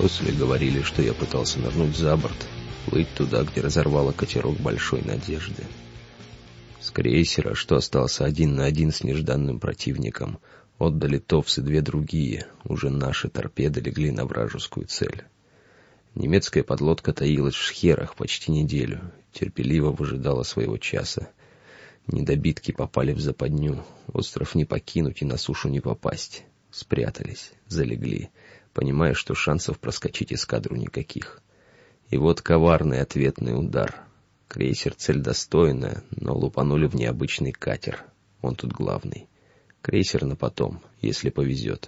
После говорили, что я пытался нырнуть за борт, плыть туда, где разорвало катерок Большой Надежды. С крейсера, что остался 1 на 1 с нежданным противником, отдали ТОВС и 2 другие, уже наши торпеды легли на вражескую цель. Немецкая подлодка таилась в шхерах почти неделю, терпеливо выжидала своего часа. Недобитки попали в западню, остров не покинуть и на сушу не попасть. Спрятались, залегли, понимая, что шансов проскочить эскадру никаких. И вот коварный ответный удар. Крейсер цель достойная, но лупанули в необычный катер. Он тут главный. Крейсер на потом, если повезет.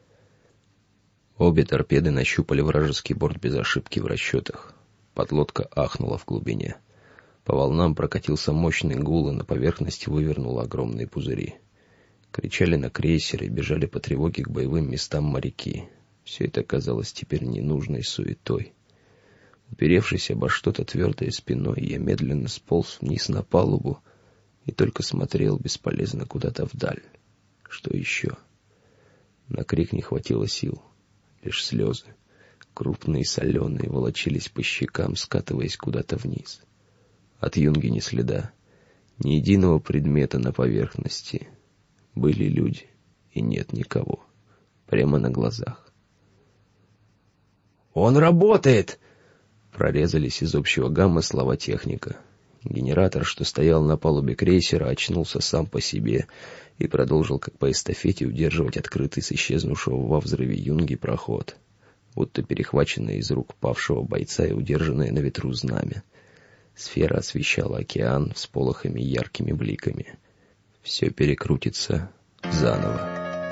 Обе торпеды нащупали вражеский борт без ошибки в расчетах. Подлодка ахнула в глубине. По волнам прокатился мощный гул, и на поверхности вывернуло огромные пузыри. Кричали на крейсере, бежали по тревоге к боевым местам моряки. Все это казалось теперь ненужной суетой. Уперевшись обо что-то твердое спиной, я медленно сполз вниз на палубу и только смотрел бесполезно куда-то вдаль. Что еще? На крик не хватило сил. Лишь слезы, крупные и соленые, волочились по щекам, скатываясь куда-то вниз. От юнги ни следа, ни единого предмета на поверхности. Были люди, и нет никого. Прямо на глазах. «Он работает!» Прорезались из общего гамма слова техника. Генератор, что стоял на палубе крейсера, очнулся сам по себе и продолжил, как по эстафете, удерживать открытый с исчезнувшего во взрыве юнги проход, будто перехваченное из рук павшего бойца и удержанное на ветру знамя. Сфера освещала океан всполохами и яркими бликами. Все перекрутится заново.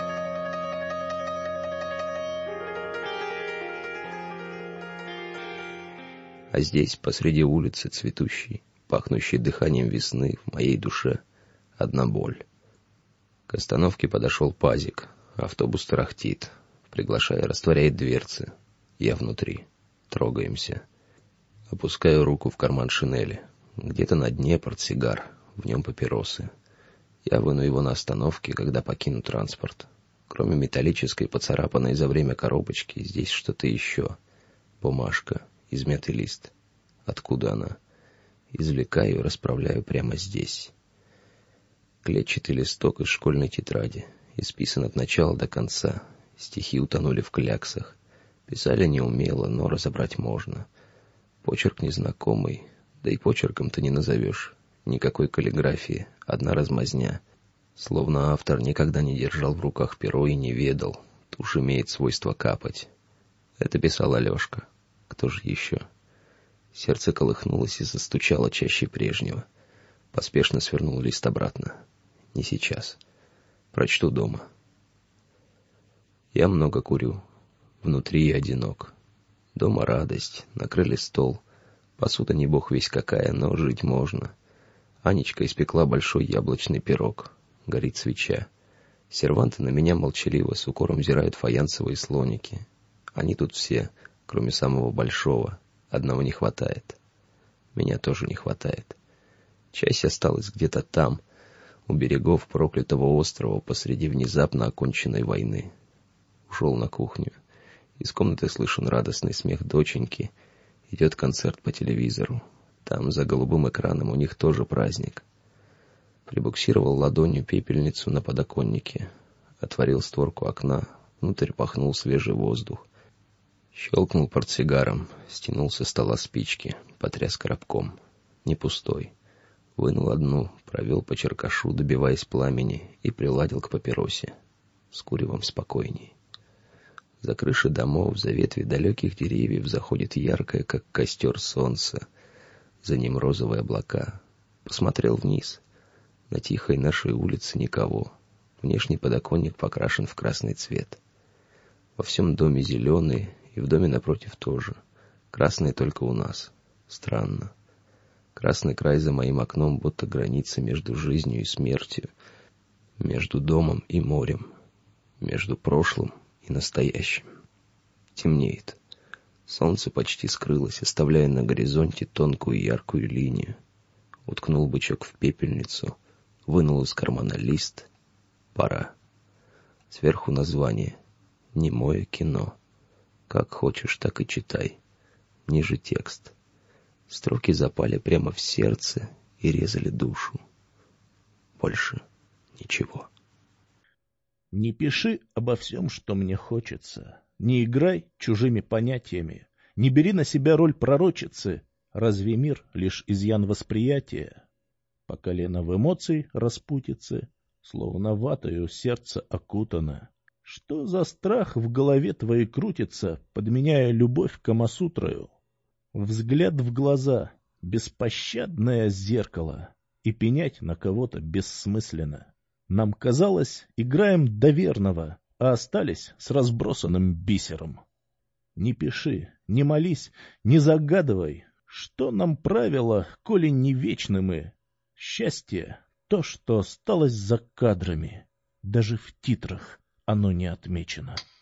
А здесь, посреди улицы цветущей, пахнущей дыханием весны, в моей душе одна боль. К остановке подошел пазик. Автобус тарахтит, приглашая, растворяет дверцы. Я внутри. Трогаемся. Опускаю руку в карман шинели. Где-то на дне портсигар, в нем папиросы. Я выну его на остановке, когда покину транспорт. Кроме металлической, поцарапанной за время коробочки, здесь что-то еще. Бумажка. Измятый лист. Откуда она? Извлекаю и расправляю прямо здесь. Клетчатый листок из школьной тетради. Исписан от начала до конца. Стихи утонули в кляксах. Писали неумело, но разобрать можно. Почерк незнакомый. Да и почерком-то не назовешь. Никакой каллиграфии. Одна размазня. Словно автор никогда не держал в руках перо и не ведал. Тушь имеет свойство капать. Это писал Алешка. Кто же еще? Сердце колыхнулось и застучало чаще прежнего. Поспешно свернул лист обратно. Не сейчас. Прочту дома. Я много курю. Внутри я одинок. Дома радость. Накрыли стол. Посуда не бог весть какая, но жить можно. Анечка испекла большой яблочный пирог. Горит свеча. Серванты на меня молчаливо с укором взирают фаянсовые слоники. Они тут все, кроме самого большого. Одного не хватает. Меня тоже не хватает. Часть осталась где-то там, у берегов проклятого острова, посреди внезапно оконченной войны. Ушел на кухню. Из комнаты слышен радостный смех доченьки. Идет концерт по телевизору. Там, за голубым экраном, у них тоже праздник. Прибуксировал ладонью пепельницу на подоконнике. Отворил створку окна. Внутрь пахнул свежий воздух. Щелкнул портсигаром, стянул со стола спички, потряс коробком. Не пустой. Вынул одну, провел по черкашу, добиваясь пламени, и приладил к папиросе. С куревом спокойней. За крыши домов, за ветви далеких деревьев заходит яркое, как костер, солнце. За ним розовые облака. Посмотрел вниз. На тихой нашей улице никого. Внешний подоконник покрашен в красный цвет. Во всем доме зеленый, и в доме напротив тоже. Красный только у нас. Странно. Красный край за моим окном, будто граница между жизнью и смертью, между домом и морем, между прошлым и настоящим. Темнеет. Солнце почти скрылось, оставляя на горизонте тонкую яркую линию. Уткнул бычок в пепельницу, вынул из кармана лист. Пора. Сверху название. Немое кино. Как хочешь, так и читай. Ниже текст. Строки запали прямо в сердце и резали душу. Больше ничего. Не пиши обо всем, что мне хочется. Не играй чужими понятиями. Не бери на себя роль пророчицы. Разве мир лишь изъян восприятия? По колено в эмоций распутицы, словно ватою сердце окутано. Что за страх в голове твоей крутится, подменяя любовь камасутрою? Взгляд в глаза, беспощадное зеркало, и пенять на кого-то бессмысленно. Нам казалось, играем до верного, а остались с разбросанным бисером. Не пиши, не молись, не загадывай, что нам правило, коли не вечны мы. Счастье — то, что осталось за кадрами, даже в титрах оно не отмечено.